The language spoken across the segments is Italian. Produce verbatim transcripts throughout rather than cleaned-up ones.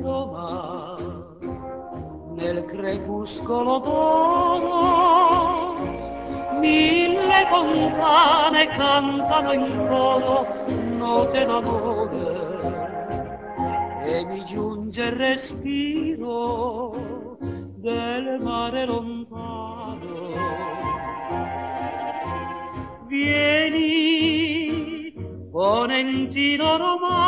Roma, nel crepuscolo d'oro, mille fontane cantano in coro note d'amore e mi giunge il respiro del mare lontano. Vieni, ponentino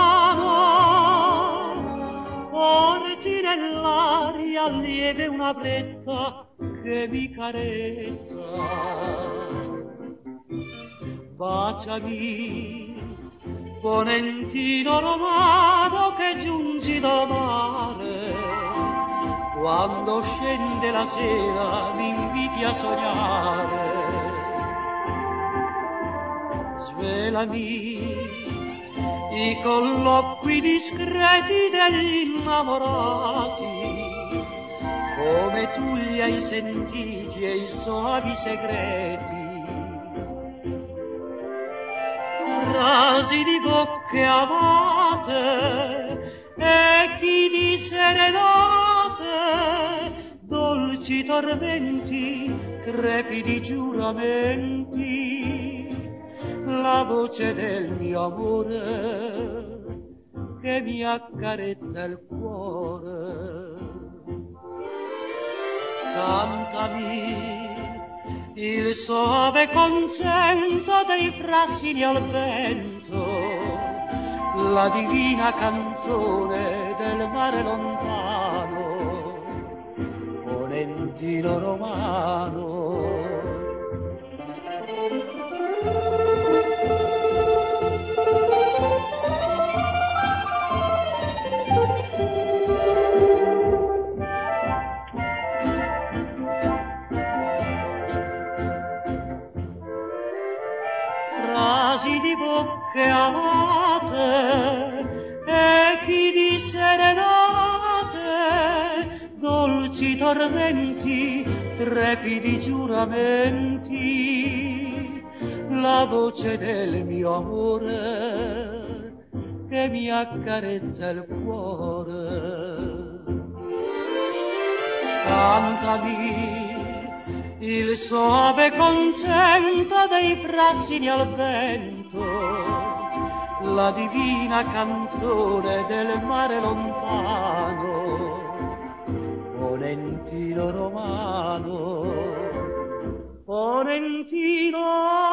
romano, porti nell'aria lieve una brezza che mi carezza. Baciami, ponentino romano, che giungi da mare. Quando scende la sera mi inviti a sognare. Svelami i colloqui discreti degli innamorati, come tu li hai sentiti e i soavi segreti. Rasi di bocche amate e chi di serenate, dolci tormenti, crepidi giuramenti, la voce del mio amore che mi accarezza il cuore. Cantami il soave concento dei frassini al vento, la divina canzone del mare lontano, ponentino romano. Frasi di bocche amate e chi di serenate, dolci tormenti, trepidi giuramenti, la voce del mio amore che mi accarezza il cuore. Cantami il soave concento dei frassini al vento, la divina canzone del mare lontano, ponentino romano, ponentino